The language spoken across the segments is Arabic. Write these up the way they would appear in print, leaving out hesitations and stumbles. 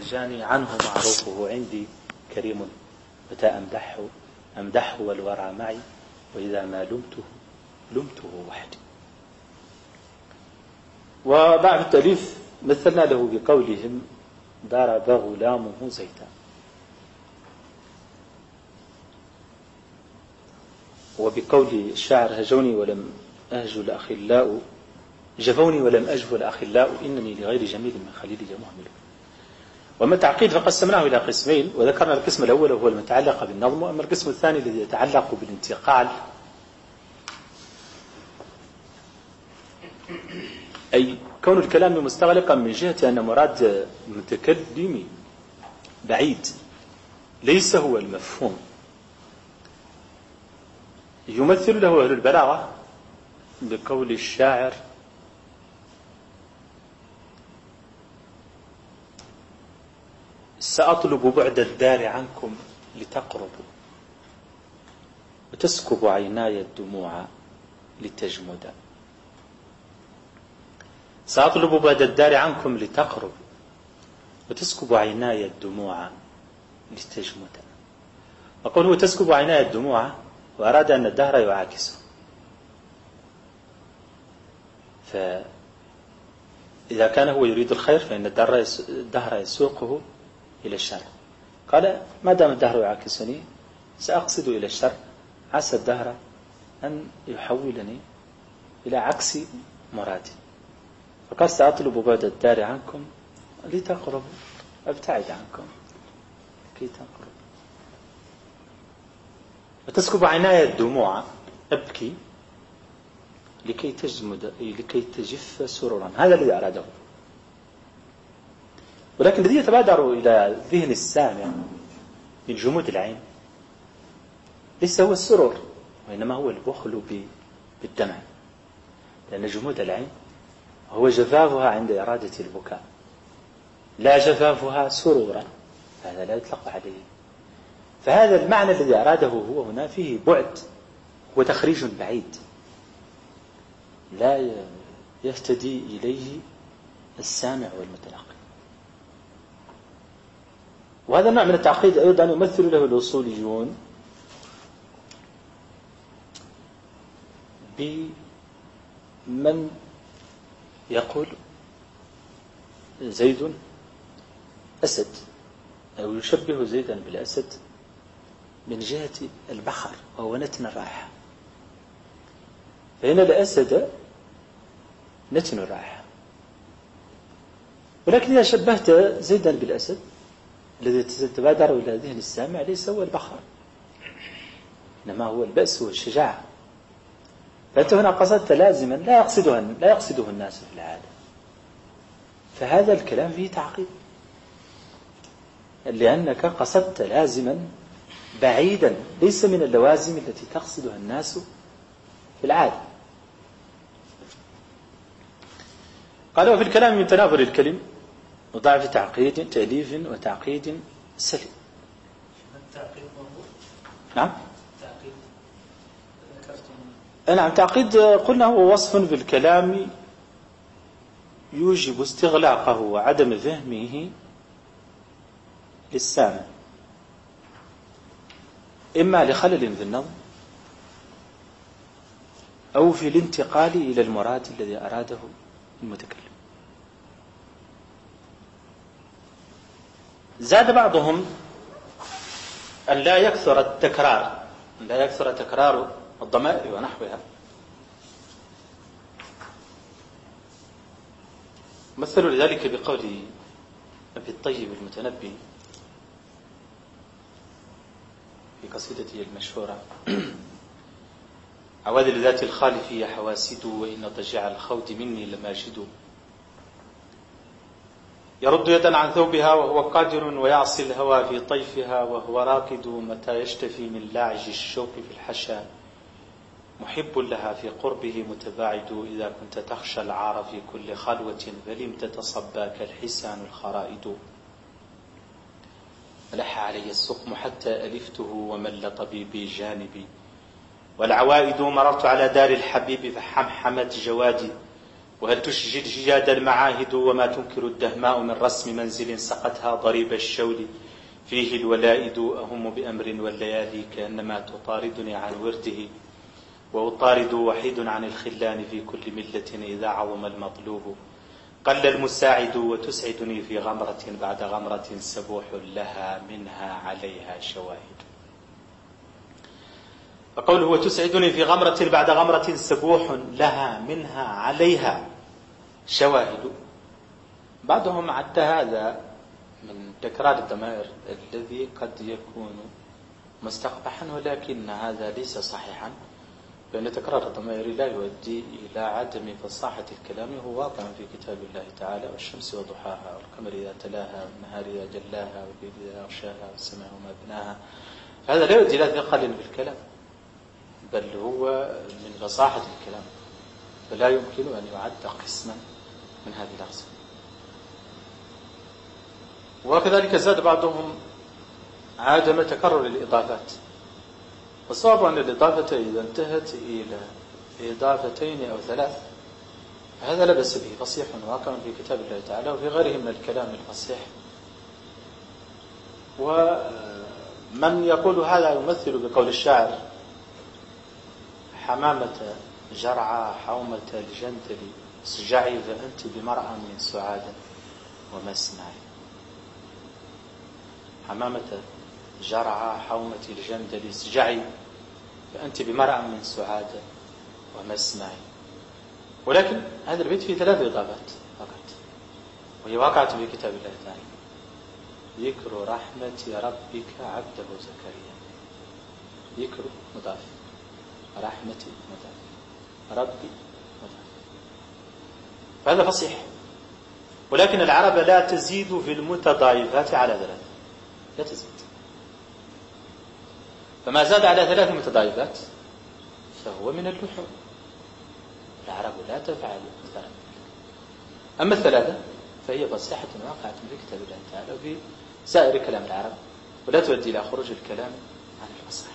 الجاني عنه معروفه عندي كريم، متى أمدحه والورى معي، وإذا ما لمته وحدي. وبعد التأليف مثلنا له بقولهم ضرب غلامه زيدا. وبقول الشاعر هجوني ولم أهجو الأخلاء، جفوني ولم أجفو الأخلاء، إنني لغير جميل من خليلي مهمل. وأما التعقيد فقسمناه إلى قسمين، وذكرنا القسم الأول وهو المتعلق بالنظم، وأما القسم الثاني الذي يتعلق بالانتقال، أي كون الكلام مستغلقا من جهة أن مراد المتكلم بعيد ليس هو المفهوم. يمثل له أهل البلاغة بقول الشاعر سأطلب بعد الدار عنكم لتقربوا، وتسكب عيناي الدموع لتجمدا. سأطلب بعد الدار عنكم لتقربوا، وتسكب عيناي الدموع لتجمدا. وقال هو تسكب عيناي الدموع، وأراد أن الدهر يعاكسه، فإذا كان هو يريد الخير فإن الدهر يسوقه إلى الشر. قال ما دام الدهر يعاكسني سأقصد إلى الشر، عسى الدهر أن يحولني إلى عكس مرادي. فقال سأطلب بعد الدار عنكم لتقربوا، أبتعد عنكم كي تقربوا. وتسكب عيناي الدموع، أبكي لكي تجف سرورا. هذا الذي أراده. ولكن الذي يتبادر إلى ذهن السامع من جمود العين ليس هو السرور، وإنما هو البخل بالدمع، لأن جمود العين هو جفافها عند إرادة البكاء، لا جفافها سرورا، هذا لا يطلق عليه. فهذا المعنى الذي أراده هو هنا فيه بعد وتخريج بعيد لا يهتدي إليه السامع والمتلقي. وهذا النوع من التعقيد أيضا يمثل له الأصوليون بمن يقول زيد أسد، أو يشبه زيدا بالأسد من جهة البخر وهو نتن الرائحة، فإن الأسد نتن الرائحة. ولكن إذا شبهت زيدا بالأسد الذي تتبادر إلى ذهن السامع ليس هو البخر، إنما هو البأس والشجاعة. فأنت هنا قصدت لازما لا يقصده الناس في العادة، فهذا الكلام فيه تعقيد، لأنك قصدت لازما بعيدا ليس من اللوازم التي تقصدها الناس في العادة. قال وفي الكلام من تنافر الكلم وضعف تعقيد تأليف وتعقيد سلم. نعم نعم تعقيد قلنا هو وصف بالكلام يوجب استغلاقه وعدم فهمه للسامع، إما لخلل في النظم أو في الانتقال إلى المراد الذي أراده المتكلم. زاد بعضهم أن لا يكثر تكرار الضمائر ونحوها. مثلوا لذلك بقول أبي الطيب المتنبي في قصيدته المشهورة عواذل ذات الخالف هي حواسد، وإن ضجيع الخود مني لماجد. يرد يدا عن ثوبها وهو قادر، ويعصي الهوى في طيفها وهو راقد. متى يشتفي من لاعج الشوق في الحشا، محب لها في قربه متباعد. إذا كنت تخشى العار في كل خلوة، فلم تتصباك الحسان الخرائد. ألح علي السقم حتى ألفته، ومل طبيبي جانبي. والعوائد مررت على دار الحبيب فحمحمت جوادي. وهل تشجي الجياد المعاهد وما تنكر الدهماء من رسم منزل سقتها ضريب الشول فيه الولائد أهم بأمر والليالي كأنما تطاردني عن ورده وأطارد وحيد عن الخلان في كل ملة إذا عظم المطلوب قل المساعد وتسعدني في غمرة بعد غمرة سبوح لها منها عليها شواهد. فقوله وتسعدني في غمرة بعد غمرة سبوح لها منها عليها شواهد، بعضهم عد هذا من تكرار الضمائر الذي قد يكون مستقبحا، ولكن هذا ليس صحيحا، لأن تكرار الضمائر لا يؤدي إلى عدم فصاحة الكلام. هو واقع في كتاب الله تعالى: والشمس وضحاها والقمر إذا تلاها والنهار إذا جلاها والليل إذا يغشاها والسماء وما بناها. هذا لا يؤدي إلى ثقل بالكلام، بل هو من فصاحة الكلام، فلا يمكن أن يعد قسما من هذه الأقسام. وكذلك زاد بعضهم عدم تكرر الإضافات، والصواب أن الإضافة إذا انتهت إلى إضافتين أو ثلاث هذا لا بأس به، فصيح واقع في كتاب الله تعالى وفي غيره من الكلام الفصيح. ومن يقول هذا يمثل بقول الشاعر: حمامة جرعى حومة الجندل اسجعي فأنت بمرأى من سعاد ومسمعي. حمامة جرعى حومة الجندل اسجعي فأنت بمرأى من سعاد ومسمعي. ولكن هذا البيت فيه 3 إضافات فقط، وهي واقعة في كتاب الله تعالى: ذكر رحمة ربك عبده زكريا. ذكر مضاف، رحمة مضاف، ربي مضاف، فهذا فصيح. ولكن العرب لا تزيد في المتضايفات على 3، لا تزيد، فما زاد على 3 متضايفات فهو من اللحون. العرب لا تفعل مثلا. أما 3 فهي فصيحة واقعة في كتاب الله تعالى وفي سائر كلام العرب، ولا تؤدي إلى خروج الكلام عن الفصاحة.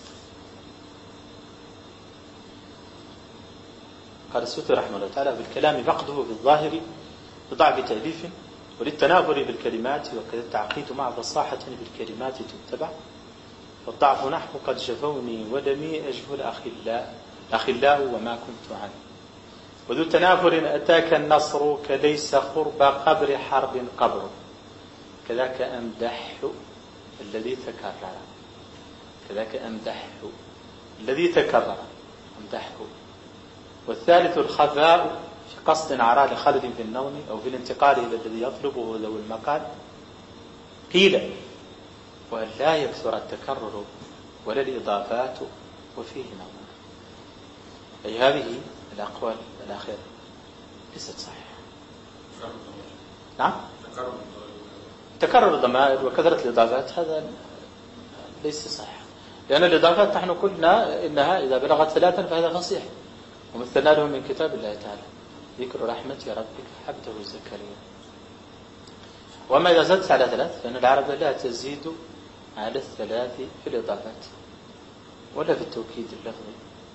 قال السيوطي رحمه الله تعالى: في الكلام فقده في الظاهر بضعف تأليف وللتنافر بالكلمات، وكذا التعقيد مع فصاحة بالكلمات تتبع، والضعف نحو قد جفوني ولمي أجه الأخلاء وما كنت عنه، وذو تنافر أتاك النصر كليس قرب قبر حرب قبر، كذاك أمدح الذي تكرر، كذاك أمدح الذي تكرر أمدحه. والثالث الخفاء في قصد عراء لخلد في النوم أو في الانتقال إلى الذي يطلبه ذو المقال. قيل: وأن لا يكثر التكرر ولا الإضافات وفيه نظر. أي هذه الأقوال الأخيرة ليست صحيحة. نعم، تكرر الضمائر وكثرة الإضافات هذا ليس صحيح، لأن الإضافات نحن قلنا إنها إذا بلغت 3 فهذا فصيح، ومثلنا له من كتاب الله تعالى: ذكر رحمة ربك عبده زكريا. وما إذا زادت على 3 فإن العرب لا تزيد على 3 في الإضافات ولا في التوكيد اللفظي،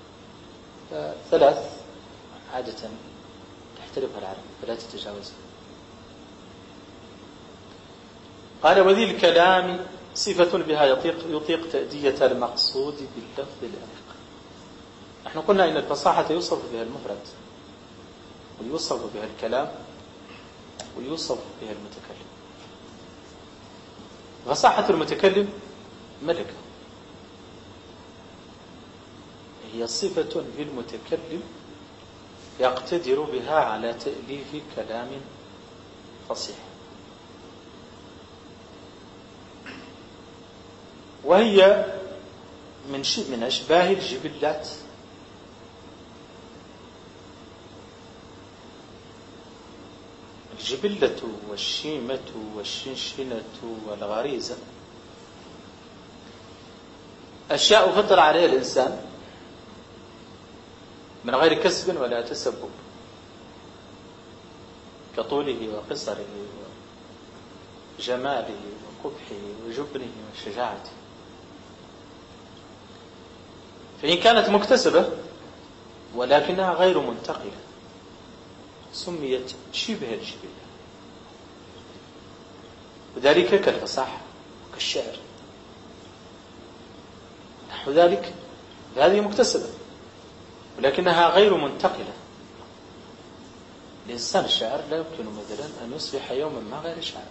3 عادة تحترفها العرب فلا تتجاوزها. قال: وذي الكلام صفة بها يطيق تأدية المقصود باللفظ الأنيق. نحن قلنا إن الفصاحة يوصف بها المفرد ويوصف بها الكلام ويوصف بها المتكلم. فصاحة المتكلم ملكة، هي صفة في المتكلم يقتدر بها على تأليف كلام فصيح، وهي من أشباه الجبلات الجبلة والشيمة والشنشنة والغريزة أشياء فطر عليها الإنسان من غير كسب ولا تسبب، كطوله وقصره وجماله وقبحه وجبنه وشجاعته. فإن كانت مكتسبة ولكنها غير منتقلة، سميت شبه الجبلة، وذلك كالفصاحة كالشعر نحو ذلك، هذه مكتسبة ولكنها غير منتقلة. الإنسان الشاعر لا يمكن مثلا أن يصبح يوما ما غير شاعر.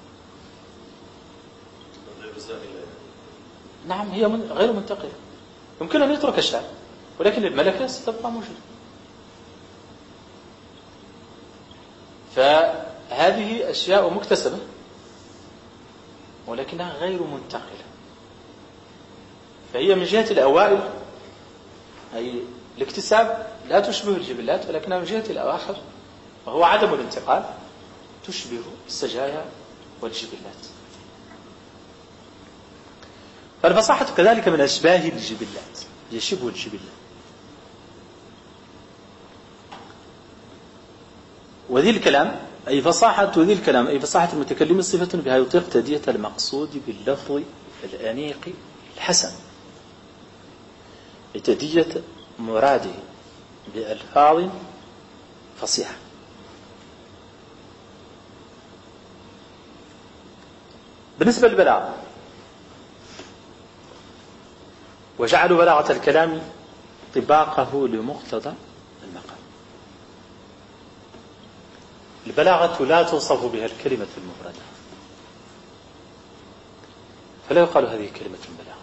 نعم، هي غير منتقلة، يمكن أن يترك الشعر ولكن الملكة ستبقى موجودة. فهذه أشياء مكتسبة ولكنها غير منتقلة، فهي من جهة الأوائل أي الاكتساب لا تشبه الجبلات، ولكنها من جهة الأواخر وهو عدم الانتقال تشبه السجايا والجبلات. فالفصاحة كذلك من أشباه الجبلات، هي شبه الجبلة. وذي الكلام أي فصاحة ذي الكلام أي فصاحة المتكلم صفة بها يطيق تأدية المقصود باللفظ الأنيق الحسن، لتأدية مراده بألفاظ فصيحة. بالنسبة للبلاغة، وجعلوا بلاغة الكلام طباقه لمقتضى المقام. البلاغة لا توصف بها الكلمة المفردة، فلا يقال هذه كلمة بلاغة،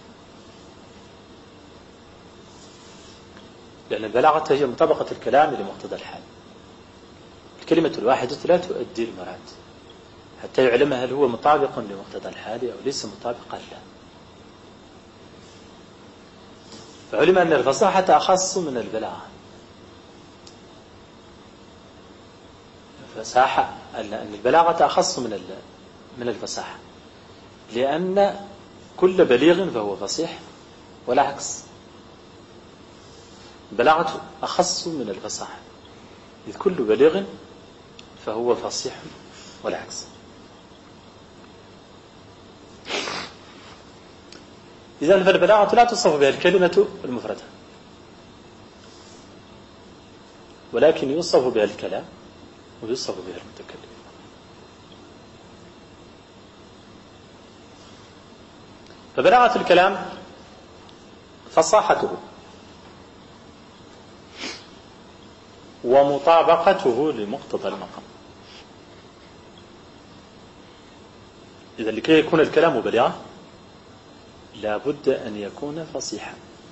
لأن البلاغة هي مطابقة الكلام لمقتضى الحال. الكلمة الواحدة لا تؤدي المراد حتى يعلم هل هو مطابق لمقتضى الحال أو ليس مطابقا له. فعلم أن الفصاحة أخص من البلاغة. أن البلاغة أخص من الفصاحة، لأن كل بليغ فهو فصيح ولا عكس. البلاغة أخص من الفصاحة، إذ كل بليغ فهو فصيح ولا عكس. إذن فالبلاغة لا تصف بها الكلمة المفردة، ولكن يوصف بها الكلام ويوصف بها المتكلم. فبلاغة الكلام فصاحته ومطابقته لمقتضى المقام. إذن لكي يكون الكلام بليغا لا بد أن يكون فصيحا،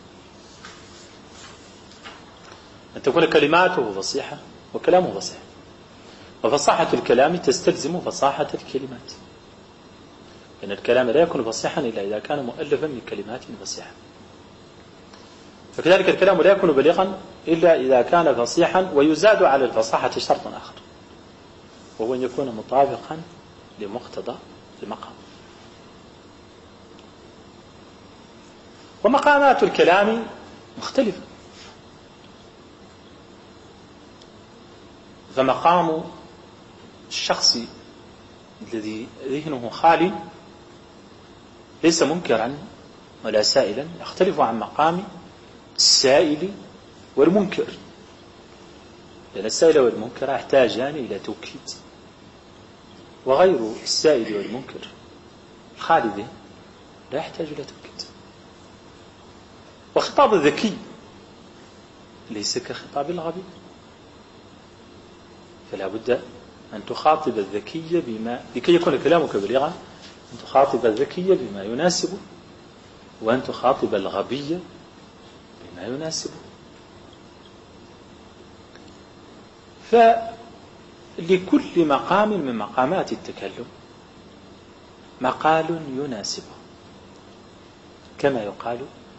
أن تكون كلماته فصيحة وكلامه فصيح. وفصاحة الكلام تستلزم فصاحة الكلمات، لأن الكلام لا يكون فصيحا إلا إذا كان مؤلفا من كلمات فصيحة. فكذلك الكلام لا يكون بليغا إلا إذا كان فصيحا، ويزاد على الفصاحة شرط آخر، وهو أن يكون مطابقا لمقتضى المقام. ومقامات الكلام مختلفة، فمقام الشخص الذي ذهنه خالي ليس منكرا ولا سائلا يختلف عن مقام السائل والمنكر، لأن السائل والمنكر يحتاجان إلى توكيد، وغير السائل والمنكر الخالد لا يحتاج إلى توكيد. وخطاب الذكي ليس كخطاب الغبي، فلا بد أن تخاطب الذكي لكي يكون كلامك بليغا، أن تخاطب الذكي بما يناسبه، وأن تخاطب الغبي بما يناسبه. فلكل مقام من مقامات التكلم مقال يناسبه، كما يقال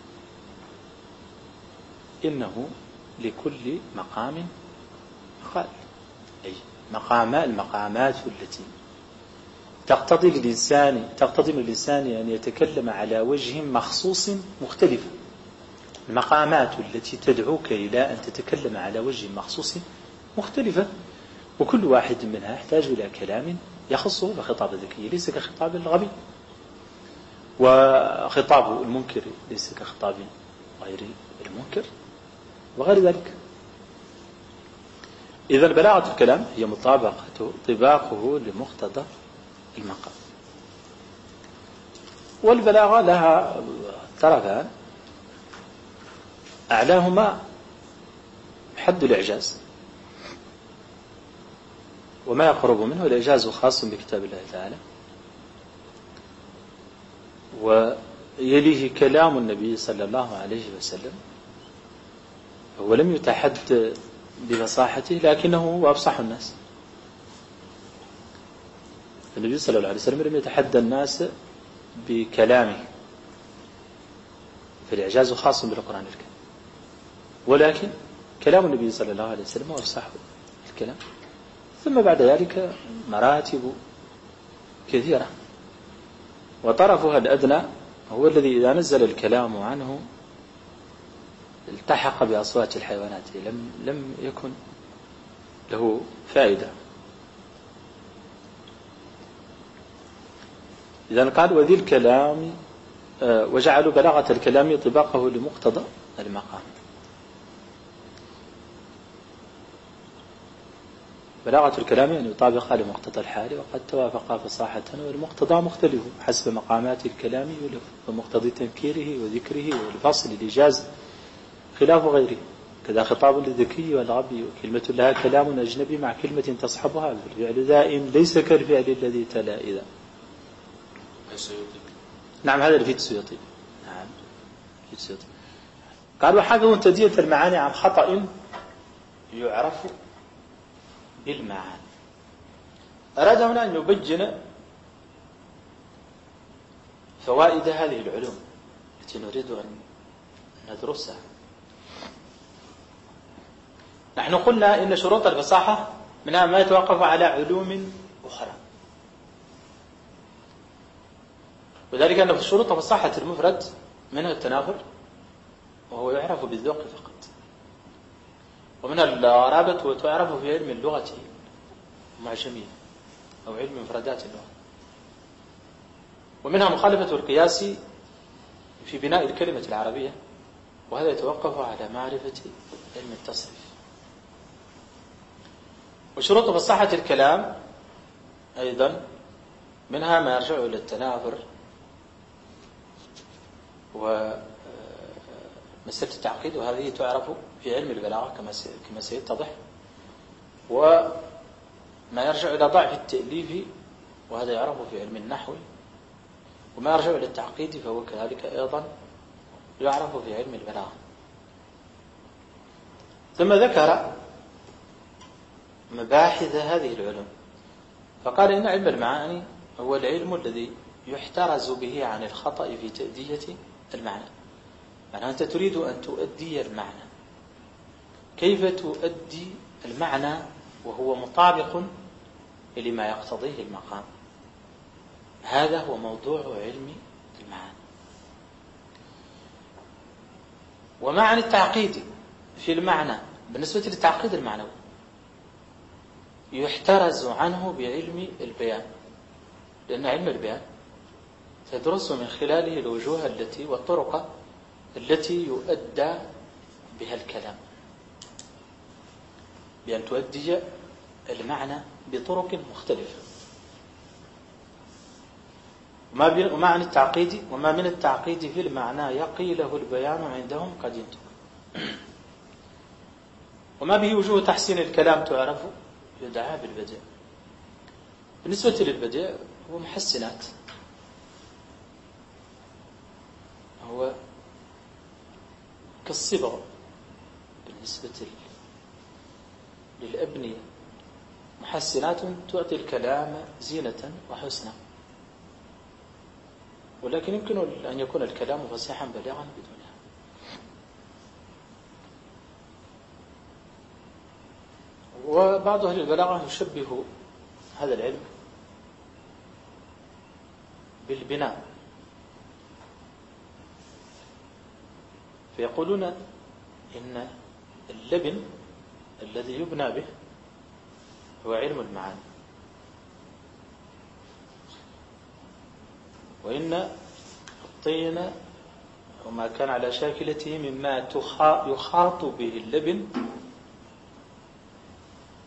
إنه لكل مقام مقال، أي المقامات التي تقتضي من الإنسان أن يتكلم على وجه مخصوص مختلفة، المقامات التي تدعوك إلى أن تتكلم على وجه مخصوص مختلفة، وكل واحد منها يحتاج إلى كلام يخصه. بخطاب الذكي ليس كخطاب الغبي، وخطاب المنكر ليس كخطاب غير المنكر، وغير ذلك. إذا بلاغة الكلام هي طباقه لمقتضى المقام. والبلاغة لها طرفان، أعلاهما حد الإعجاز، وما يقرب منه الإعجاز خاص بكتاب الله تعالى، ويليه كلام النبي صلى الله عليه وسلم، هو لم يتحد بفصاحته لكنه هو أفصح الناس. النبي صلى الله عليه وسلم لم يتحدى الناس بكلامه، فالإعجاز خاص بالقرآن الكريم، ولكن كلام النبي صلى الله عليه وسلم هو أفصح الكلام. ثم بعد ذلك مراتب كثيرة، وطرفها الأدنى هو الذي إذا نزل الكلام عنه التحق بأصوات الحيوانات، لم يكن له فائدة. إذن قال وذي الكلام، وجعلوا بلاغة الكلام طباقه لمقتضى المقام. بلاغة الكلام يعني يطابقها لمقتضى الحال، وقد توافقا فصاحة، والمقتضى مختلف حسب مقامات الكلام ومقتضي تنكيره وذكره والفصل الإيجاز خلاف غيره. كذا خطاب للذكي والغبي، وكلمة لها كلام أجنبي مع كلمة تصحبها، فالفعل دائم ليس كالفعل الذي تلا إذا. نعم هذا اللي في السيوطي. نعم في السيوطي. قال وحكوا تدية المعاني عن خطأ يعرف بالمعاني. أراد هنا أن يبين فوائد هذه العلوم التي نريد أن ندرسها. نحن قلنا إن شروط الفصاحة منها ما يتوقف على علوم أخرى، وذلك أن شروط فصاحة المفرد منها التنافر، وهو يعرف بالذوق فقط، ومنها الغرابة وتعرف في علم اللغة المعجمية أو علم مفردات اللغة، ومنها مخالفة القياس في بناء الكلمة العربية، وهذا يتوقف على معرفة علم التصريف. وشروط فصاحة الكلام أيضا منها ما يرجع إلى التنافر ومسألة التعقيد، وهذه تعرف في علم البلاغة كما سيتضح، وما يرجع إلى ضعف التأليف وهذا يعرف في علم النحو، وما يرجع إلى التعقيد فهو كذلك أيضا يعرف في علم البلاغة. ثم ذكر مباحث هذه العلوم، فقال إن علم المعاني هو العلم الذي يحترز به عن الخطأ في تأدية المعنى. يعني أنت تريد أن تؤدي المعنى، كيف تؤدي المعنى وهو مطابق لما يقتضيه المقام؟ هذا هو موضوع علم المعاني. ومعنى التعقيد في المعنى بالنسبة للتعقيد المعنوي يحترز عنه بعلم البيان، لأن علم البيان تدرس من خلاله الوجوه والطرق التي يؤدى بها الكلام، بأن تؤدي المعنى بطرق مختلفة. وما عن التعقيد وما من التعقيد في المعنى يقي له البيان عندهم قد ينتهي. وما به وجوه تحسين الكلام تعرف يدعى بالبديع. بالنسبة للبديع هو محسنات، هو كالصبغ بالنسبة للأبنية، محسنات تعطي الكلام زينة وحسنا، ولكن يمكن أن يكون الكلام فصيحا بليغا بدونها. وبعض أهل البلاغة يشبه هذا العلم بالبناء، فيقولون إن اللبن الذي يبنى به هو علم المعاني، وإن الطين وما كان على شاكلته مما يخاط به اللبن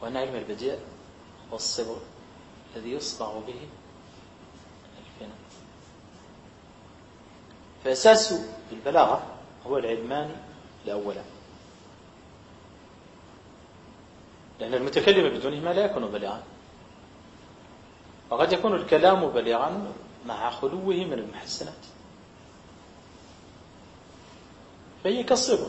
وأن علم البديع هو الصبر الذي يصبغ به الفناء. فأساس البلاغة هو العلمان الأولان، لأن المتكلم بدونهما لا يكون بليغا، وقد يكون الكلام بليغا مع خلوه من المحسنات، فهي كالصبر،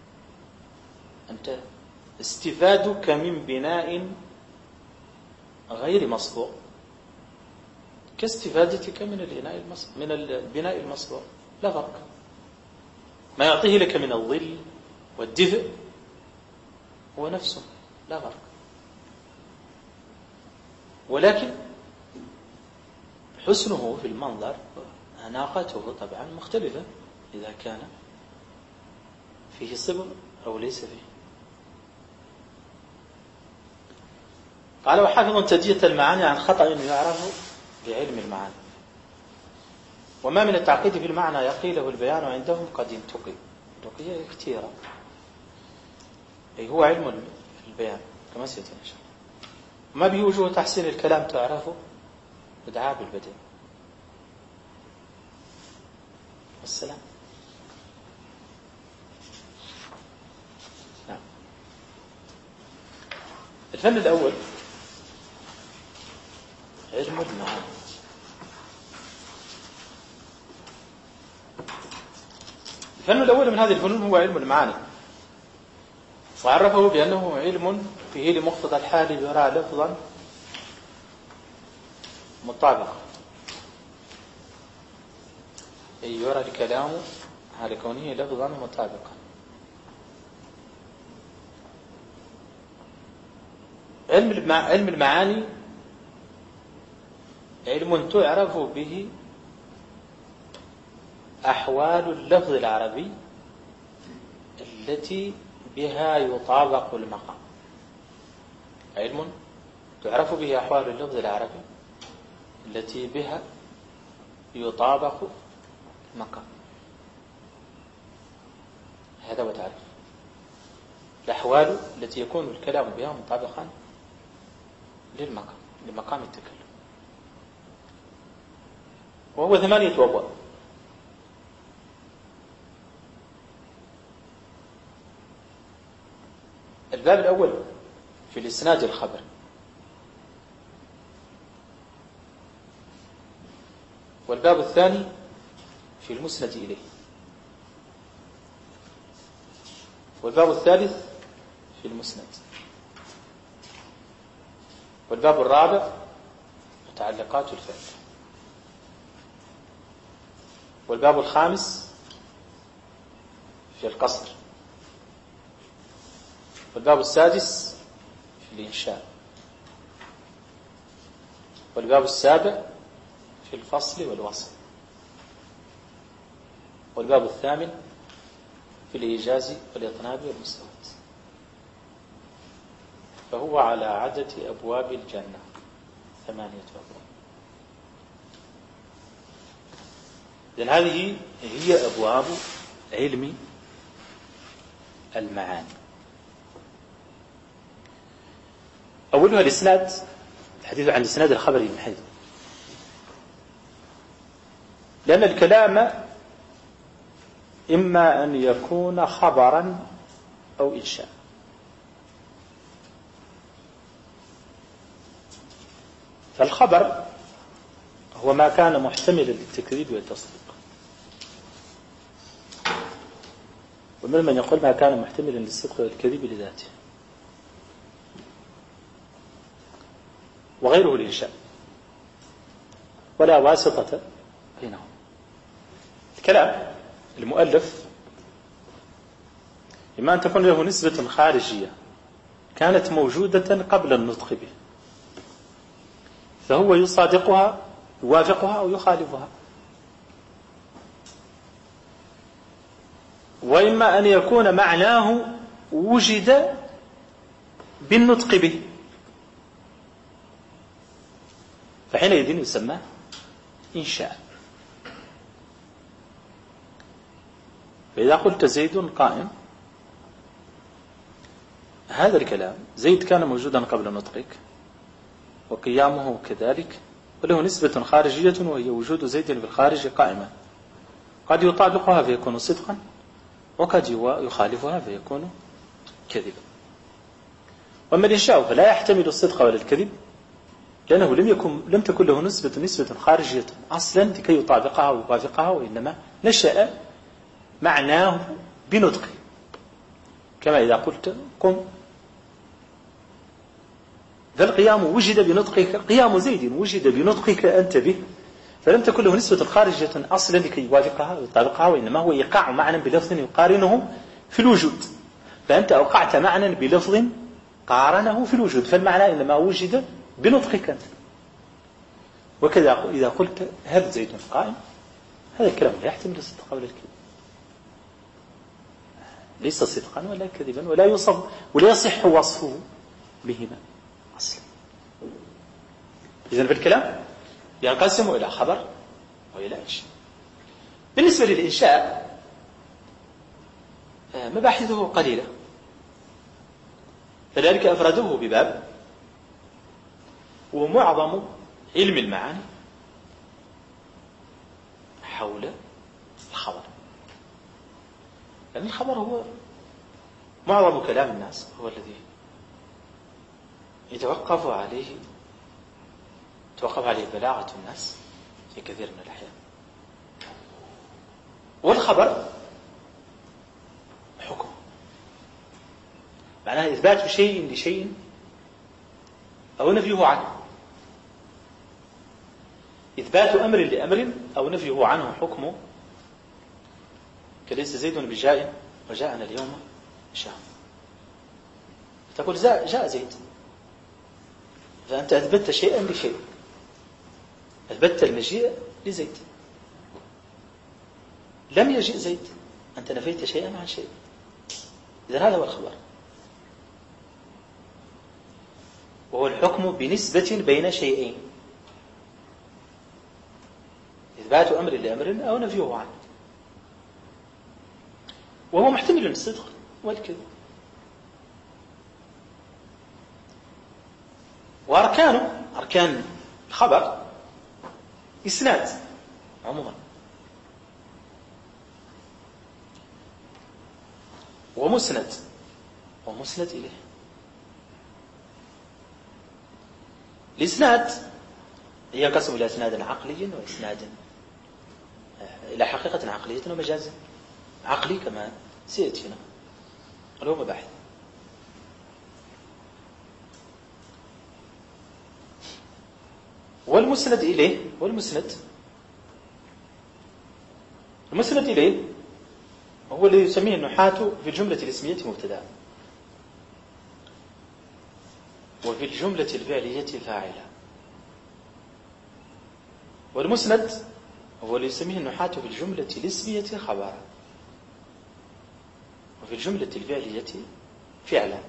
أنت استفادك من بناء غير مصبوغ كاستفادتك من البناء المصبوغ، لا فرق. ما يعطيه لك من الظل والدفء هو نفسه، لا فرق، ولكن حسنه في المنظر أناقته طبعا مختلفة إذا كان فيه صبر أو ليس فيه. قال وحافظ تجية المعاني عن خطأ يعرف بعلم المعاني، وما من التعقيد في المعنى يقيله البيان عندهم قد انتقي كثيرا، أي هو علم البيان كما سيأتي إن شاء الله. وما به وجوه تحسين الكلام تعرفه بدعاء بالبدء والسلام. نعم. الفن الأول علم المعاني. الفن الأول من هذه الفنون هو علم المعاني، وعرفه بأنه علم فيه لمقتضى الحال يرى لفظا مطابقا، أي يرى الكلام على كونه لفظا مطابقا. علم المعاني علم تعرف به أحوال اللفظ العربي التي بها يطابق المقام. علم تعرف به أحوال اللفظ العربي التي بها يطابق المقام، هذا هو تعريف الأحوال التي يكون الكلام بها مطابقا لمقام التكلم، وهو 8 أبواب. الباب الأول في الإسناد الخبر، والباب الثاني في المسند إليه، والباب الثالث في المسند، والباب الرابع متعلقات الفعل، والباب الخامس في القصر، والباب السادس في الإنشاء، والباب السابع في الفصل والوصل، والباب الثامن في الإيجاز والإطناب والمستوى. فهو على عدد أبواب الجنة 8 أبواب. إذن هذه هي أبواب علم المعاني. أولها الإسناد، الحديث عن الإسناد الخبري من حيث، لأن الكلام إما أن يكون خبرا أو إنشاء. فالخبر هو ما كان محتملا للتكذيب والتصديق، ومن من يقول ما كان محتملا للصدق والكذب لذاته، وغيره الإنشاء، ولا واسطة بينهم. الكلام المؤلف إما أن تكون له نسبة خارجية كانت موجودة قبل النطق به، فهو يصادقها يوافقها أو يخالفها، وإما أن يكون معناه وجد بالنطق به، فحينئذ يسمى إنشاء. فإذا قلت زيد قائم، هذا الكلام زيد كان موجودا قبل نطقك وقيامه كذلك، وله نسبة خارجية وهي وجود زيد في الخارج قائما، قد يطابقها فيكون صدقا وقد يخالفها فيكون كذبا. وأما الإنشاء فلا يحتمل الصدق ولا الكذب، لأنه لم تكن له نسبة خارجية أصلا لكي يطابقها ويوافقها، وإنما نشأ معناه بنطقه، كما إذا قلت قم، فالقيام وجد بنطقك، قيام زيد وجد بنطقك أنت به، فلم تكن له نسبة خارجية أصلا لكي يوافقها ويطابقها، وإنما هو إيقاع معنى بلفظ يقارنه في الوجود، فأنت أوقعت معنى بلفظ قارنه في الوجود، فالمعنى إنما وجد بنطقك أنت. وكذا إذا قلت هل زيد قائم، هذا الكلام لا يحتمل الصدق ولا الكذب، ليس صدقا ولا كذبا، ولا يصح وصفه بهما أصلا. إذن في الكلام ينقسم إلى خبر وإلى إنشاء. بالنسبة للإنشاء مباحثه قليلة، فذلك أفردوه بباب، ومعظم علم المعاني حول الخبر، لأن الخبر هو معظم كلام الناس، هو الذي يتوقف عليه بلاغة الناس في كثير من الأحيان. والخبر حكم، معناه إثبات شيء لشيء أو نفيه عنه، إثبات أمر لأمر أو نفيه عنه حكمه، كليس زيد بجاء وجاءنا اليوم شاء، تقول جاء زيد، فأنت أثبتت شيئا لشيء، أثبتت المجيء لزيد، لم يجيء زيد، أنت نفيت شيئا عن شيء. إذن هذا هو الخبر، وهو الحكم بنسبة بين شيئين، إثبات أمر لأمر أو نفيه عنه، وهو محتمل للصدق والكذب. أركان الخبر إسناد عموما، ومسند إليه. الإسناد ينقسم إلى إسناد عقلي وإسناد إلى حقيقة عقلية ومجاز عقلي كما سيأتينا، وله مباحث. والمسند إليه هو الذي يسميه النحاة في الجملة الاسمية مبتدأ، وفي الجملة الفعلية فاعلا. والمسند هو الذي يسميه النحاة في الجملة الاسمية خبرا، وفي الجملة الفعلية فعلا.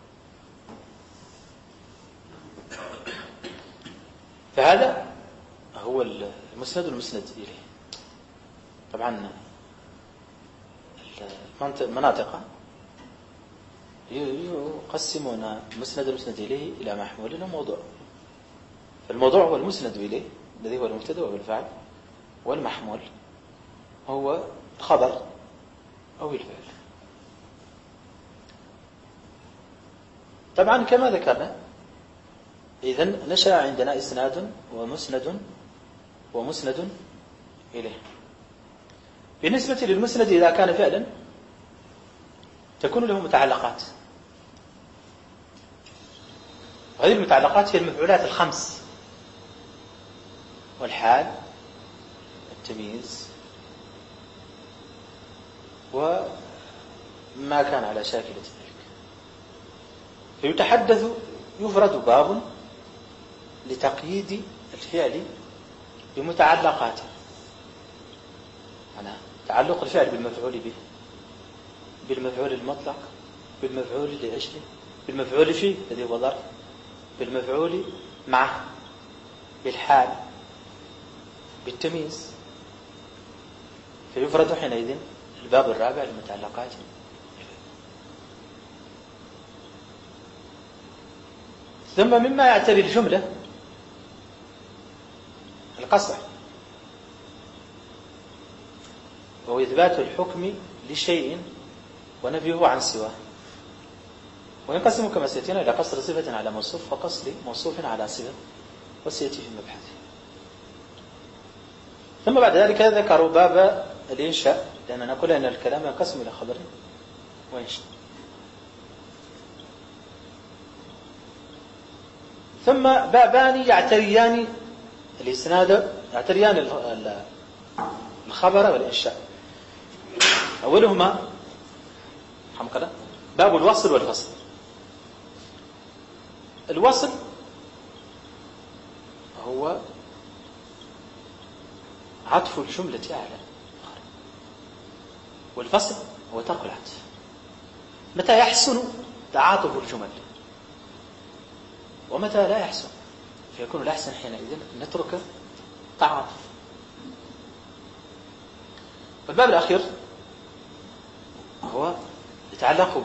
فهذا هو المسند والمسند إليه. طبعا المناطق يقسمون المسند والمسند إليه إلى محمول وموضوع، فالموضوع هو المسند إليه الذي هو المبتدأ والفاعل، والمحمول هو الخبر أو الفعل. طبعا كما ذكرنا، إذن نشأ عندنا إسناد ومسند إليه. بالنسبة للمسند إذا كان فعلا تكون له متعلقات، وهذه المتعلقات هي المفعولات الخمس: والحال، التمييز، وما كان على شاكلة ذلك. فيتحدث، يفرد باب لتقييد الفعل بمتعلقاته، أنا تعلق الفعل بالمفعول به، بالمفعول المطلق، بالمفعول لأجله، بالمفعول فيه الذي هو ظرف، بالمفعول معه، بالحال، بالتمييز. فيفرد حينئذ الباب الرابع للمتعلقات. ثم مما يعتري الجملة القصر، وهو إثبات الحكم لشيء ونفيه عن سواه، وينقسم كما سيأتينا إلى قصر صفة على موصوف وقصر موصوف على صفة، وسيأتي في مبحثه. ثم بعد ذلك ذكروا باب الإنشاء، لأننا نقول أن الكلام ينقسم إلى خبر وإنشاء. ثم بابان يعتريان الإسناد، يعتريان الخبر والإنشاء. أولهما باب الوصل والفصل. الوصل هو عطف الجملة على، والفصل هو ترك العطف. متى يحسن تعاطف الجمل ومتى لا يحسن، فيكون الأحسن حينئذ نترك تعاطف. والباب الأخير هو يتعلق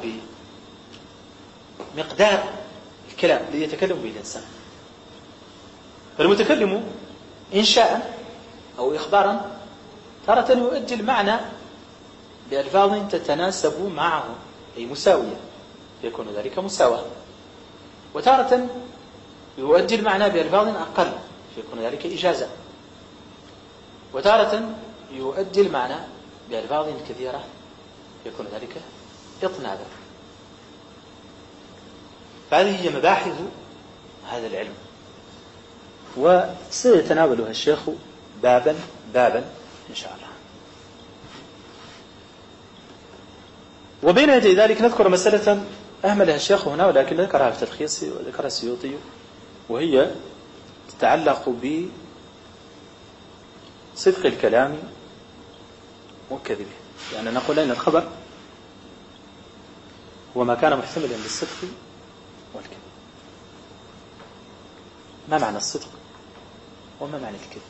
بمقدار الكلام الذي يتكلم به الإنسان. فالمتكلم إنشاء أو إخبارا تارة يؤدي المعنى بألفاظ تتناسب معه أي مساوية، فيكون ذلك مساواة. وتارة يؤدي المعنى بألفاظ أقل، فيكون ذلك إجازة. وتارة يؤدي المعنى بألفاظ كثيرة، فيكون ذلك إطنابا. فهذه هي مباحث هذا العلم، وسيتناولها الشيخ بابا بابا إن شاء الله. وبين يدي ذلك نذكر مسألة أهملها الشيخ هنا، ولكن ذكرها في تلخيص وذكرها السيوطي، وهي تتعلق بصدق الكلام وكذبه. يعني نقول أن الخبر هو ما كان محتملا للصدق والكذب. ما معنى الصدق وما معنى الكذب؟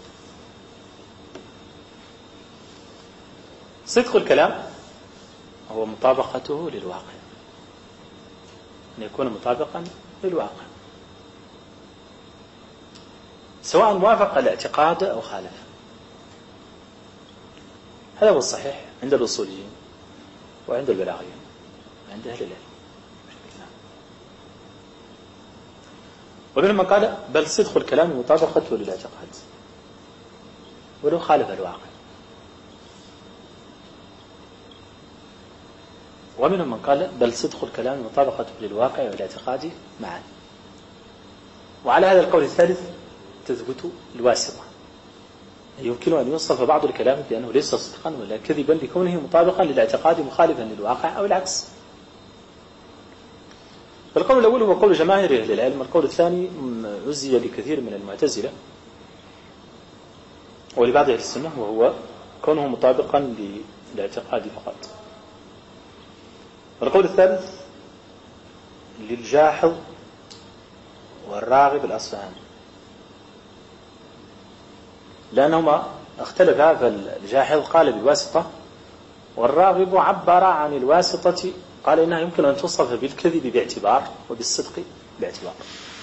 صدق الكلام هو مطابقته للواقع، أن يكون مطابقا للواقع، سواء وافق الاعتقاد أو خالف. هذا هو الصحيح عند الأصوليين وعند البلاغيين وعند أهل العلم. ومنهم من قال بل صدق الكلام مطابقته للاعتقاد ولو خالف الواقع. ومنهم من قال بل صدق الكلام مطابقته للواقع والاعتقاد معا. وعلى هذا القول الثالث تثبت الواسطة، يمكن أن يوصف بعض الكلام بأنه ليس صدقا ولا كذبا لكونه مطابقا للاعتقاد مخالفا للواقع أو العكس. فالقول الأول هو قول جماهير أهل العلم. القول الثاني عزي لكثير من المعتزلة ولبعض أهل السنة، وهو كونه مطابقا للاعتقاد فقط. القول الثالث للجاحظ والراغب الأصفهاني، لأنهما اختلفا، فالجاحظ قال بالواسطة، والراغب عبر عن الواسطة قال إنها يمكن أن توصف بالكذب باعتبار وبالصدق باعتبار.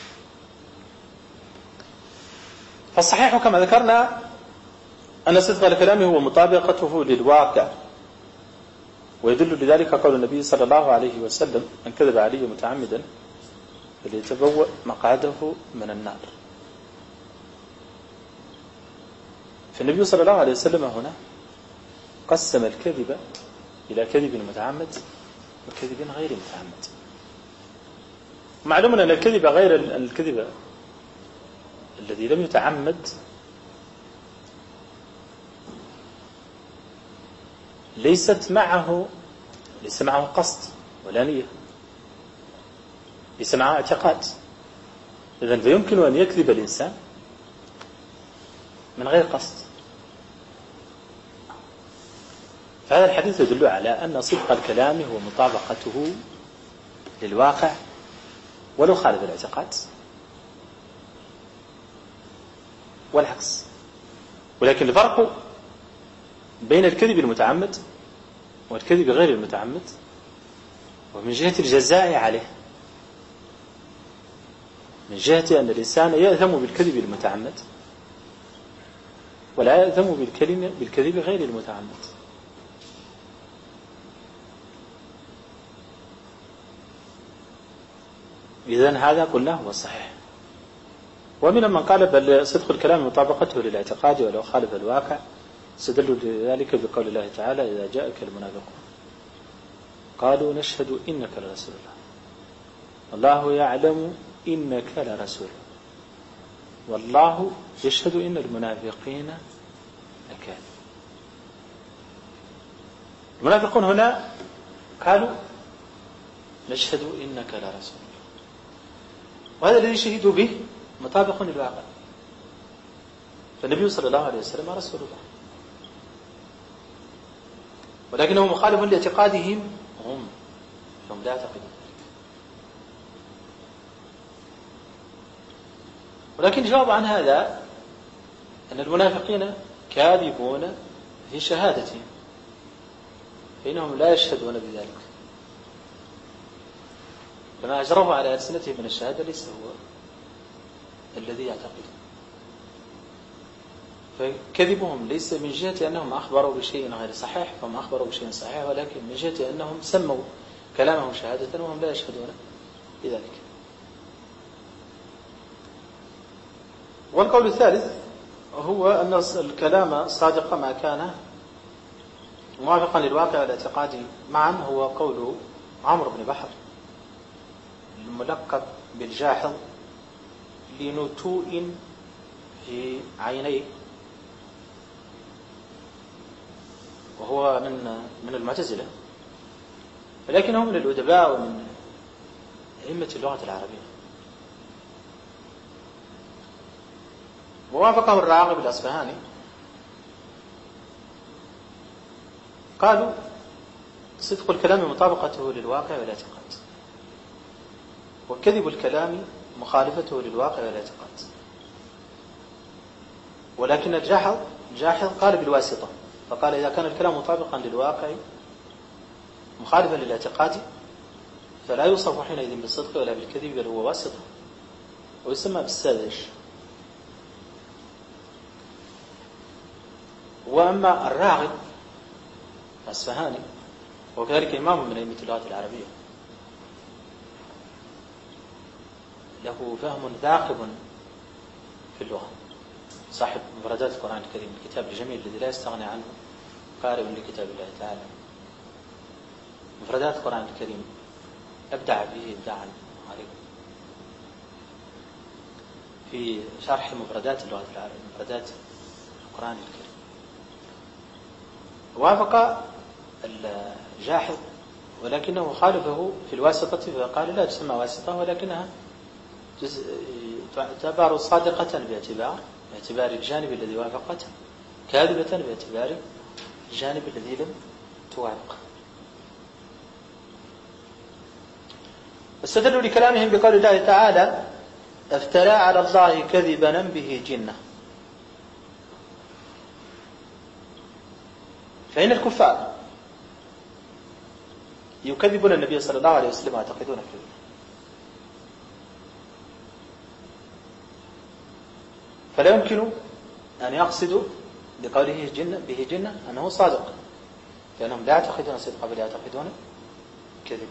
فالصحيح كما ذكرنا أن صدق الكلام هو مطابقته للواقع، ويدل لذلك قول النبي صلى الله عليه وسلم من كذب علي متعمدا فليتبوأ مقعده من النار. فالنبي صلى الله عليه وسلم هنا قسم الكذب إلى كذب متعمد وكذب غير متعمد. معلوم أن الكذب غير الكذب الذي لم يتعمد ليس معه قصد ولا نية، ليس معه اعتقاد. إذن فيمكن أن يكذب الإنسان من غير قصد. فهذا الحديث يدل على أن صدق الكلام هو مطابقته للواقع ولو خالف الاعتقاد والعكس. ولكن الفرق بين الكذب المتعمد والكذب غير المتعمد ومن جهة الجزاء عليه. من جهة أن الإنسان يأثم بالكذب المتعمد ولا يأثم بالكذب غير المتعمد. إذن هذا قلنا هو الصحيح. ومن من قال بل صدق الكلام مطابقته للاعتقاد ولو خالف الواقع، استدلوا ذلك بقول الله تعالى: إذا جاءك المنافقون قالوا نشهد إنك لرسول الله والله يعلم إنك لرسول والله يشهد إن المنافقين لكاذبون. المنافقون هنا قالوا نشهد إنك لرسول الله، وهذا الذي شهدوا به مطابق للواقع، فالنبي صلى الله عليه وسلم رسول الله، ولكنه مخالف لاعتقادهم هم، فهم لا يعتقدون ذلك. ولكن الجواب عن هذا أن المنافقين كاذبون في شهادتهم، فإنهم لا يشهدون بذلك، فما أجروه على ألسنتهم من الشهادة ليس هو الذي يعتقدون. فكذبهم ليس من جهة أنهم أخبروا بشيء غير صحيح، فهم أخبروا بشيء صحيح، ولكن من جهة أنهم سموا كلامهم شهادة وهم لا يشهدون بذلك. والقول الثالث هو أن الكلام صادق ما كان موافقا للواقع والاعتقاد معا، هو قول عمرو بن بحر الملقب بالجاحظ لنتوء في عينيه، وهو من المعتزلة، ولكنه من الأدباء ومن أئمة اللغة العربية. ووافقه الراغب الأصفهاني، قالوا صدق الكلام مطابقته للواقع والاعتقاد، وكذب الكلام مخالفته للواقع والاعتقاد. ولكن الجاحظ قال بالواسطة، فقال إذا كان الكلام مطابقا للواقع مخالفا للاعتقاد فلا يوصف حينئذ بالصدق ولا بالكذب، بل هو واسطة ويسمى بالساذج. وأما الراغب الأصفهاني وكذلك إمام من أئمة اللغة العربية، له فهم ثاقب في اللغة، صاحب مفردات القرآن الكريم، الكتاب الجميل الذي لا يستغني عنه قارئ لكتاب الله تعالى. مفردات القرآن الكريم أبدع به إبداعا غريبا في شرح مفردات اللغة العربية، مفردات القرآن الكريم. وافق الجاحظ ولكنه خالفه في الواسطة، فقال لا تسمى واسطة، ولكنها تعتبر صادقة باعتبار الجانب الذي وافقته، كاذبة باعتبار الجانب الذي لم توافق. استدلوا لكلامهم بقول الله تعالى: افترى على الله كذبا به جنة. فإن الكفار يكذبون النبي صلى الله عليه وسلم ويعتقدون كذبه، فلا يمكن أن يقصدوا بقوله به جنة أنه صادق، لأنهم لا يعتقدون صدقا بل يعتقدون كذب.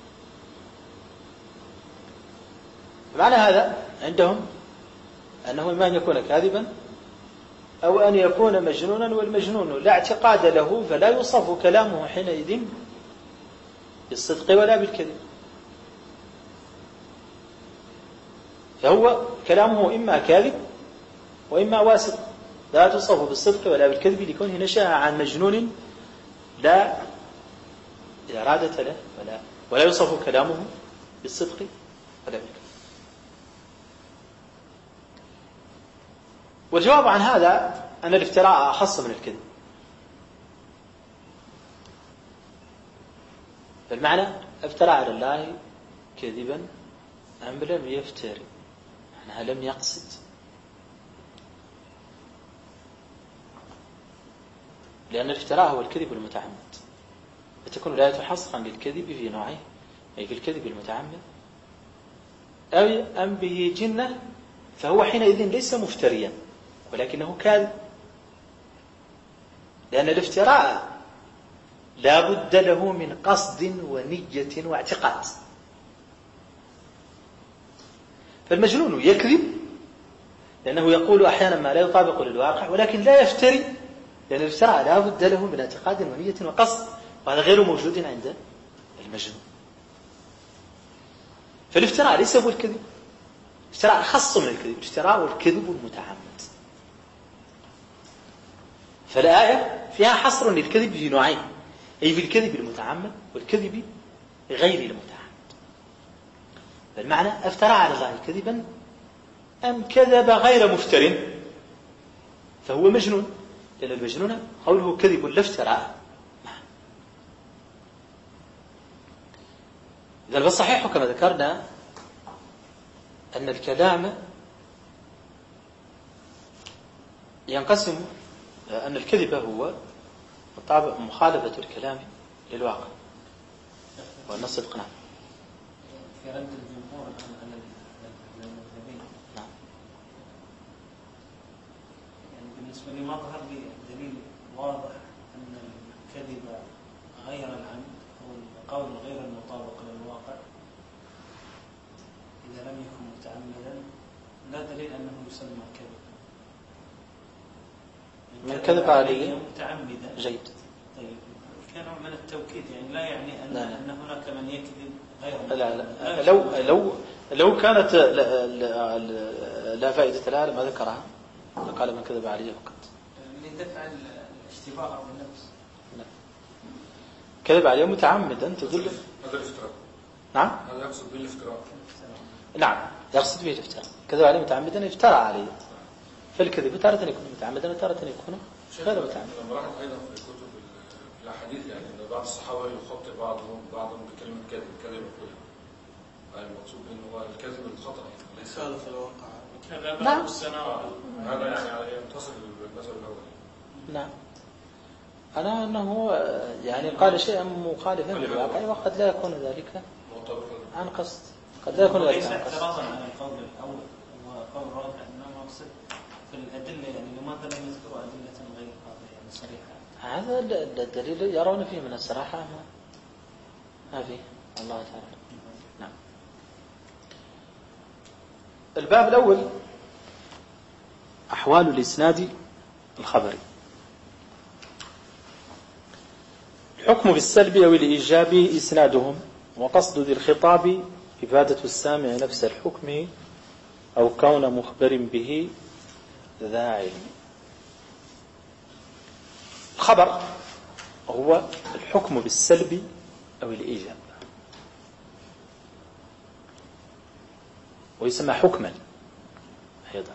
معنى هذا عندهم أنه إما أن يكون كاذبا أو أن يكون مجنونا، والمجنون لا اعتقاد له فلا يوصف كلامه حينئذ بالصدق ولا بالكذب، فهو كلامه إما كاذب وإما واسط، لا توصف بالصدق ولا بالكذب لكونه نشأ عن مجنون لا إرادة له ولا يوصف كلامه بالصدق ولا بالكذب. والجواب عن هذا أن الافتراء أخص من الكذب، فالمعنى افترى على الله كذبا أم لم يفتري، معناها لم يقصد. لأن الافتراء هو الكذب المتعمد، فتكون الآية حصرا للكذب في نوعين، أي في الكذب المتعمد أو أم به جنة فهو حينئذ ليس مفتريا ولكنه كاذب، لأن الافتراء لا بد له من قصد ونية واعتقاد. فالمجنون يكذب لأنه يقول أحيانا ما لا يطابق للواقع، ولكن لا يفتري لأن الافتراء لا بد له من اعتقاد ونية وقصد، وهذا غير موجود عند المجنون. فالافتراء ليس هو الكذب، الافتراء خاص من الكذب، الافتراء والكذب المتعمد. فالآية فيها حصر للكذب في نوعين، أي في الكذب المتعمد والكذب غير المتعمد. فالمعنى افترى على الله كذبا أم كذب غير مفتر فهو مجنون، لأن المجنون قوله كذب لا افتراء. إذن فالصحيح كما ذكرنا أن الكلام ينقسم، أن الكذب هو بالطبع مخالفة الكلام للواقع والنص القناع. في رد الجمهور على المذهبين، يعني بالنسبة لي ما ظهر لي دليل واضح أن الكذب غير العمد أو القول غير المطابق للواقع إذا لم يكن متعمدا لا دليل أنه يسمى كذب. من كذب عليه متعمدا جيد. طيب كان من التوكيد، يعني لا يعني أن هناك من يكذب غير لا. لو كانت لا فائدة لها لما ذكرها قال من كذب عليه فقط لدفع الاشتباه أو النفس. كذب عليه متعمدا تدل هذا الافتراء. نعم هذا يقصد به الافتراء. نعم يقصد به الافتراء. كذب عليه متعمدا افترى عليه، فالكذب تارة يكون متعمدا وتارة يكون غير متعمدا. نلاحظ أيضا في كتب الأحاديث يعني أن بعض الصحابة يخطئ بعضهم بكلمة كذب يقولها، يعني المقصود أنه هو الكذب الخطأ يعني ليس هذا في الواقع. نعم هذا يعني ينتصر بالمثل الأول. نعم أنا أنه يعني قال شيئا مخالفا للواقع وقد لا يكون ذلك عن قصد، قد لا يكون ذلك عن قصد. اعتراضا على القول الأول وقول راجع أنه مقصد في الأدلة، يعني لماذا لم يذكروا أدلة غير هذا يعني صريحة؟ هذا الدليل يرون فيه من الصراحة ما فيه الله تعالى. نعم. الباب الأول أحوال الإسناد الخبري. الحكم بالسلب أو الإيجاب إسنادهم، وقصد ذي الخطاب إفادة السامع نفس الحكم أو كون مخبر به ذا علم. الخبر هو الحكم بالسلب أو الإيجاب، ويسمى حكما أيضا.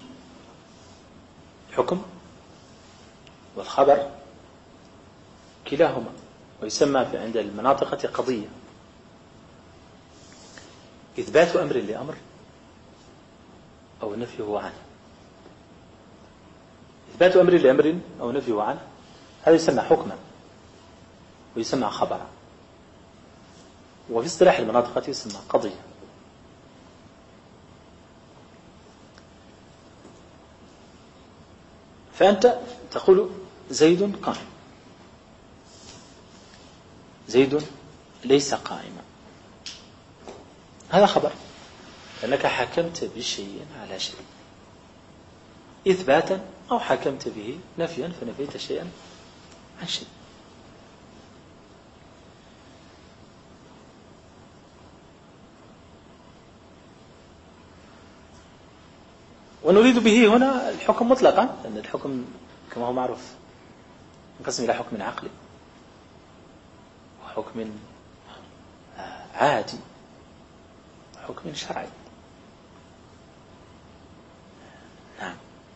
الحكم والخبر كلاهما، ويسمى عند المناطق قضية. إثبات أمر لأمر أو نفيه عنه. إثبات أمر لأمر أو نفيه عنه هذا يسمى حكما ويسمى خبرا، وفي اصطلاح المناطق يسمى قضية. فأنت تقول زيد قائم، زيد ليس قائما، هذا خبر لأنك حكمت بشيء على شيء إثباتا، أو حكمت به نفيا فنفيت شيئا عن شيء. ونريد به هنا الحكم مطلقا، لأن الحكم كما هو معروف ينقسم إلى حكم عقلي وحكم عادي وحكم شرعي. نعم.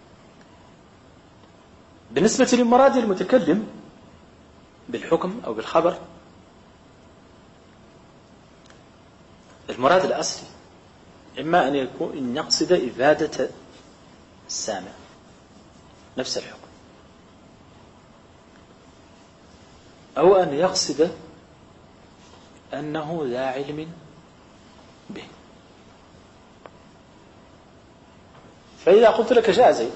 بالنسبة لمراد المتكلم بالحكم أو بالخبر، المراد الأصلي إما أن يقصد إفادة السامع نفس الحكم، أو أن يقصد أنه ذا علم به. فإذا قلت لك جاء زيد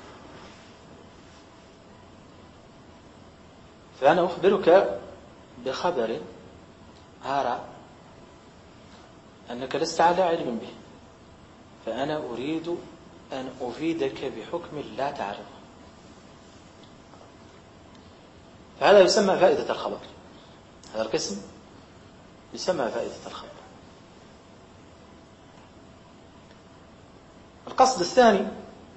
فأنا أخبرك بخبر أرى أنك لست على علم به، فأنا أريد أن أفيدك بحكم لا تعرفه، فهذا يسمى فائدة الخبر. هذا القسم يسمى فائدة الخبر. القصد الثاني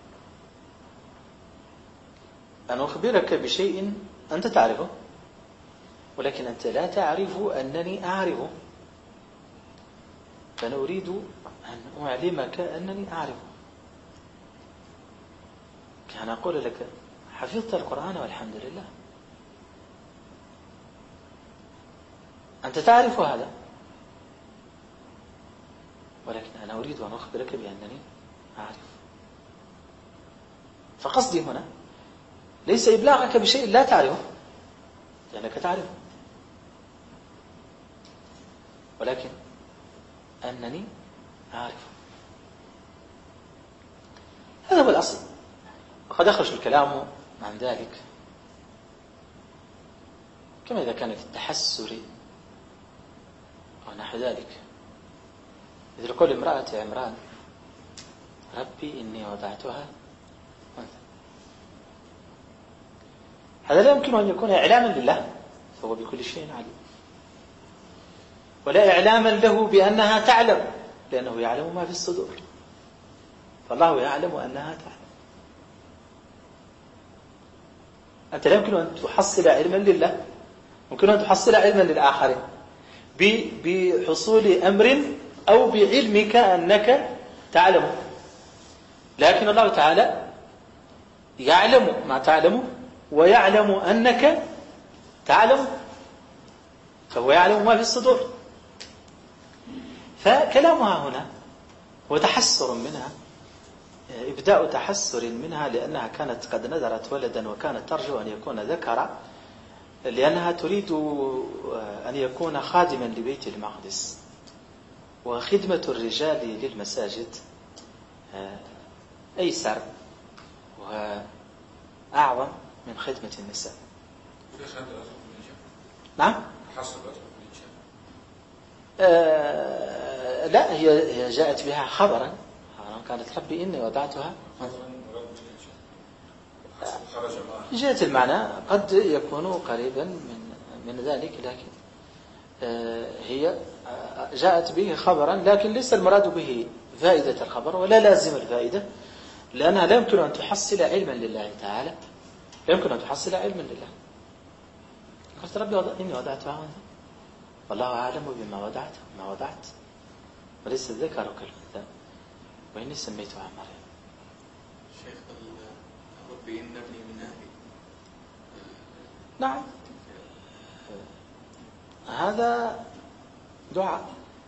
أن أخبرك بشيء أنت تعرفه ولكن أنت لا تعرف أنني أعرفه، فأنا أريد أن أعلمك أنني أعرفه. كان أقول لك حفظت القرآن والحمد لله، أنت تعرف هذا، ولكن أنا أريد أن أخبرك بأنني أعرف. فقصدي هنا ليس إبلاغك بشيء لا تعرفه لأنك تعرفه، ولكن أنني أعرفه. هذا هو الأصل. وقد يخرج الكلام عن ذلك كما إذا كان في التحسر أو نحو ذلك، مثل قول امرأة عمران ربي إني وضعتها أنثى. هذا لا يمكن أن يكون إعلاما لله، فهو بكل شيء عليم، ولا إعلاما له بأنها تعلم لأنه يعلم ما في الصدور، فالله يعلم أنها تعلم. أنت لا يمكن أن تحصل علما لله، ممكن أن تحصل علما للآخرين بحصول أمر أو بعلمك أنك تعلم، لكن الله تعالى يعلم ما تعلم ويعلم أنك تعلم، فهو يعلم ما في الصدور. فكلامها هنا هو تحسر منها، إبداء تحسر منها، لأنها كانت قد نذرت ولدا وكانت ترجو أن يكون ذكرا، لأنها تريد أن يكون خادما لبيت المقدس، وخدمة الرجال للمساجد أيسر وأعظم من خدمة النساء. نعم. لا، هي جاءت بها خبرا، كانت ربي إني وضعتها. جاءت المعنى قد يكون قريبا من ذلك، لكن هي جاءت به خبرا، لكن ليس المراد به فائدة الخبر ولا لازم الفائدة، لأنها لا يمكن أن تحصل علما لله تعالى، لا يمكن أن تحصل علما لله. قلت ربي إني وضعتها والله أعلم بما وضعت وما وضعت وليس الذكر كالأنثى وإني سميتها مريم. شيخ ربي إن ابني من أهلي. نعم، هذا دعاء،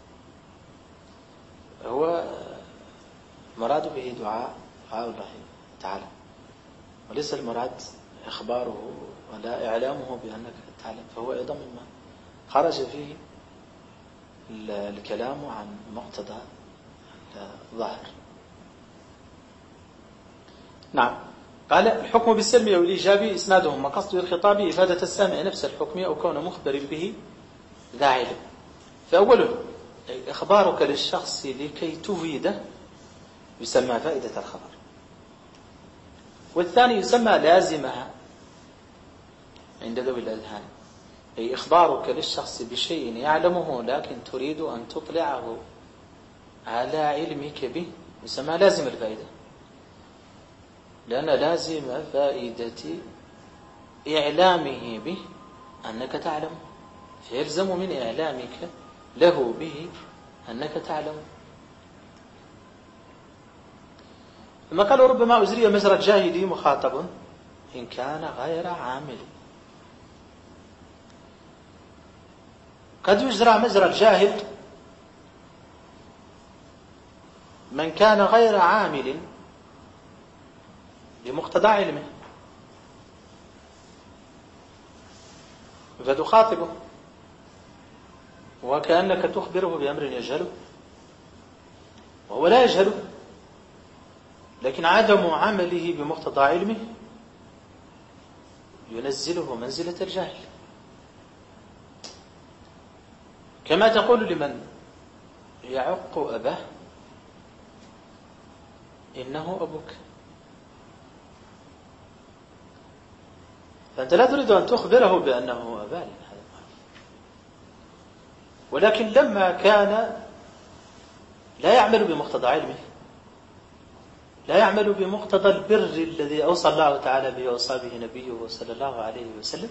هو مراد به دعاء الله تعالى، وليس المراد إخباره ولا إعلامه بأنك تعلم، فهو أيضا مما خرج فيه الكلام عن مقتضى الظاهر. نعم. قال الحكم بالسلم أو الإيجاب إسنادهم وقصد الخطاب إفادة السامع نفس الحكم أو كون مخبر به ذا علم. فأوله إخبارك للشخص لكي تفيده يسمى فائدة الخبر، والثاني يسمى لازمها عند ذوي الأذهان، أي إخبارك للشخص بشيء يعلمه لكن تريد أن تطلعه على علمك به يسمى لازم الفائدة، لأن لازم فائدة إعلامه به أنك تعلم، فيلزم من إعلامك له به أنك تعلم. ثم قالوا ربما أجري مجرى الجاهل مخاطب إن كان غير عامل. قد يجرى مجرى الجاهل من كان غير عامل بمقتضى علمه، فتخاطبه وكأنك تخبره بأمر يجهله وهو لا يجهله، لكن عدم عمله بمقتضى علمه ينزله منزلة الجهل. كما تقول لمن يعق أباه إنه أبوك، فأنت لا تريد أن تخبره بأنه أباه، ولكن لما كان لا يعمل بمقتضى علمه، لا يعمل بمقتضى البر الذي أوصى الله تعالى به وأوصى به نبيه صلى الله عليه وسلم،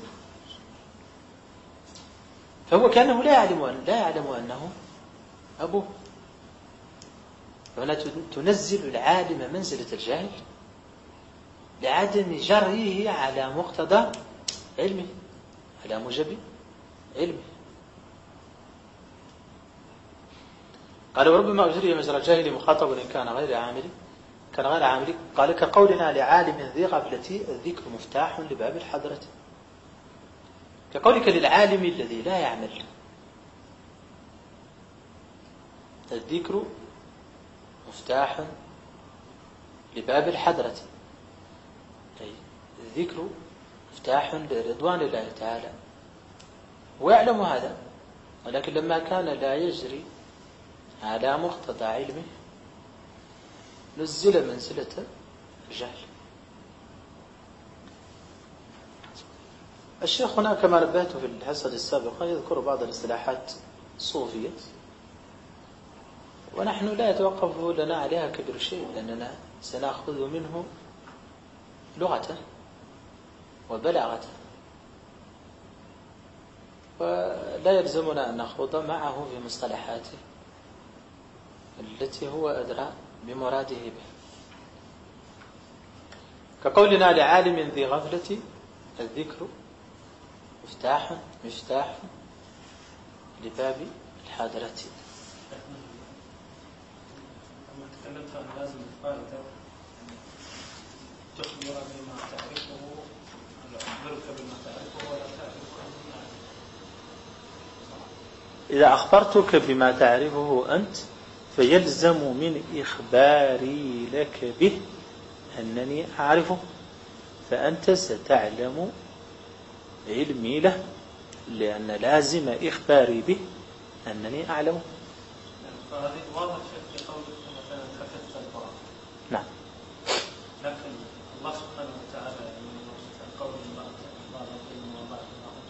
فهو كأنه لا يعلم أنه أبوه. فهنا تنزل العالم منزلة الجاهل لعدم جريه على مقتضى علمه، على موجب علمه. قال وربما أجري مجرى الجاهل مخاطب إن كان غير عامل، قال كقولنا لعالم ذي غفلة الذكر مفتاح لباب الحضرة، كقولك للعالم الذي لا يعمل الذكر مفتاح لباب الحضرة، أي الذكر مفتاح لرضوان الله تعالى، ويعلم هذا، ولكن لما كان لا يجري على مقتضى علمه نزل منزلة الجهل. الشيخ هنا كما نبهت في الحصة السابقة يذكر بعض الاصطلاحات الصوفية، ونحن لا يتوقف لنا عليها كبير شيء، لأننا سنأخذ منه لغته وبلاغته، ولا يلزمنا أن نخوض معه في مصطلحاته التي هو أدرى بمراده به. كقولنا لعالم ذي غفلة الذكر مفتاح لباب الحاضرة. لما تكلمت عن لازم الفائدة تخبر بما تعرفه، أخبرك بما تعرفه ولا تعرفه. إذا أخبرتك بما تعرفه أنت فيلزم من إخباري لك به أنني أعرفه، فأنت ستعلم علمي له، لأن لازم إخباري به أنني أعلمه. فهذه واضح في قولك مثلا حفظت القرآن. نعم. لكن الله سبحانه وتعالى يقول قول بعض العلم وبعض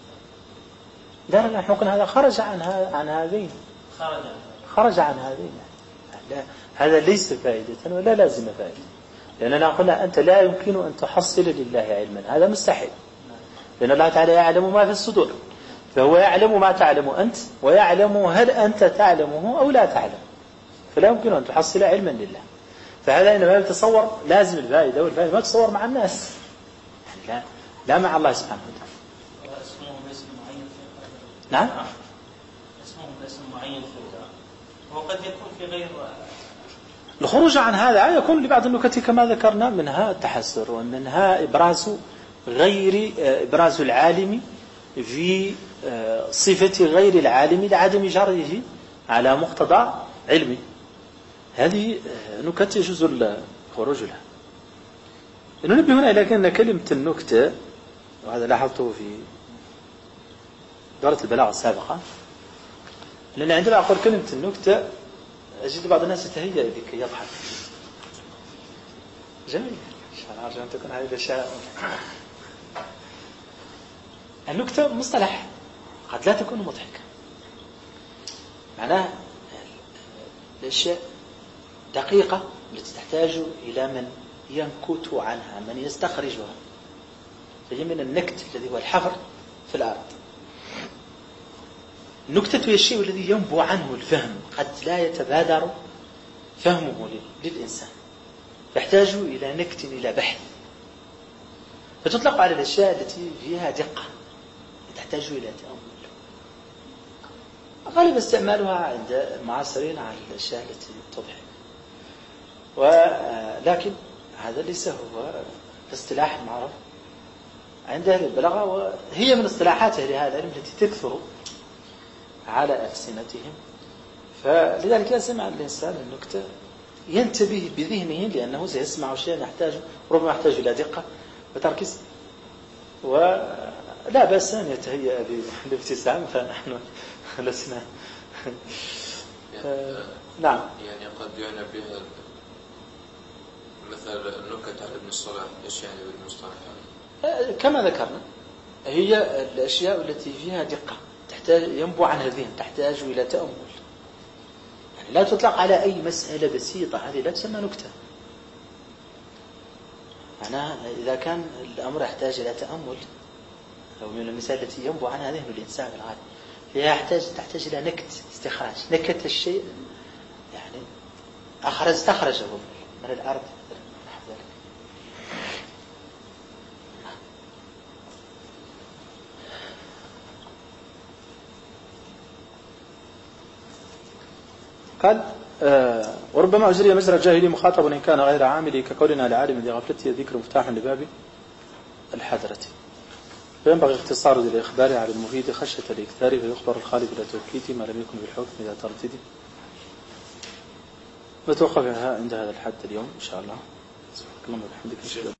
لا نحن قلنا هذا خرج عن هذين، خرج عن هذين. هذا ليس فائدة ولا لازم فائدة، لأننا قلنا أنت لا يمكن أن تحصل لله علما، هذا مستحيل، لأن الله تعالى يعلم ما في الصدور، فهو يعلم ما تعلم أنت ويعلم هل أنت تعلمه أو لا تعلم، فلا يمكن أن تحصل علما لله. فهذا إنما يتصور لازم الفائدة، والفائدة ما تتصور مع الناس، لا مع الله سبحانه وتعالى. نعم، اسمه اسم معين في القرآن وقد يكون في غير. الخروج عن هذا يكون لبعض النكت كما ذكرنا، منها التحسر، ومنها إبراز العالم في صفة غير العالم لعدم جره على مقتضى علمه. هذه نكت يجوز الخروج لها. ننبه هنا إلى أن كلمة النكتة، وهذا لاحظته في دورة البلاغة السابقة، لأن عندما أقول كلمة النكتة أجد بعض الناس يتهيأ لكي يضحك. جميل، أنا أرجو أن تكون هذه الأشياء. النكتة مصطلح قد لا تكون مضحكة، معناه الأشياء دقيقة التي تحتاج إلى من ينكت عنها، من يستخرجها، فهي من النكت الذي هو الحفر في الأرض. النكتة هي الشيء الذي ينبو عنه الفهم، قد لا يتبادر فهمه للإنسان، يحتاج إلى نكت، إلى بحث، فتطلق على الأشياء التي فيها دقة تحتاج إلى تأمل. غالب استعمالها عند المعاصرين على الأشياء التي تضحك، ولكن هذا ليس هو الاصطلاح المعروف عند أهل البلاغة، وهي من اصطلاحات أهل هذا العلم التي تكثر على ألسنتهم. فلذلك لا سمع الإنسان النكتة ينتبه بذهنه، لأنه سيسمع شيئا ربما يحتاج إلى دقة وتركيز، ولا بأس أن يتهيأ بالابتسام، فنحن لسنا نعم. يعني قد يعنى بها مثل النكت على ابن الصلاح، ايش يعني ابن الصلاح؟ كما ذكرنا، هي الأشياء التي فيها دقة تحتاج ينبع عنها ذهن، تحتاج إلى تأمل. يعني لا تطلق على أي مسألة بسيطة، هذه لا تسمى نكتة. معناها إذا كان الأمر يحتاج إلى تأمل، أو من المسائل التي ينبع عنها ذهن الإنسان العادي، هي تحتاج إلى نكت، استخراج، نكت الشيء، يعني استخرجه من الأرض. قال وربما أجري مجرى الجاهلي مخاطب إن كان غير عامل، كقولنا لعالم لغفلته ذكر مفتاح لباب الحذرة. فينبغي اختصار الإخبار على المفيد خشية الإكثار، فيخبر الخالف إلى توكيد ما لم يكن بالحكم إذا تردد. نتوقف عند هذا الحد اليوم إن شاء الله. سبحانك اللهم وبحمدك.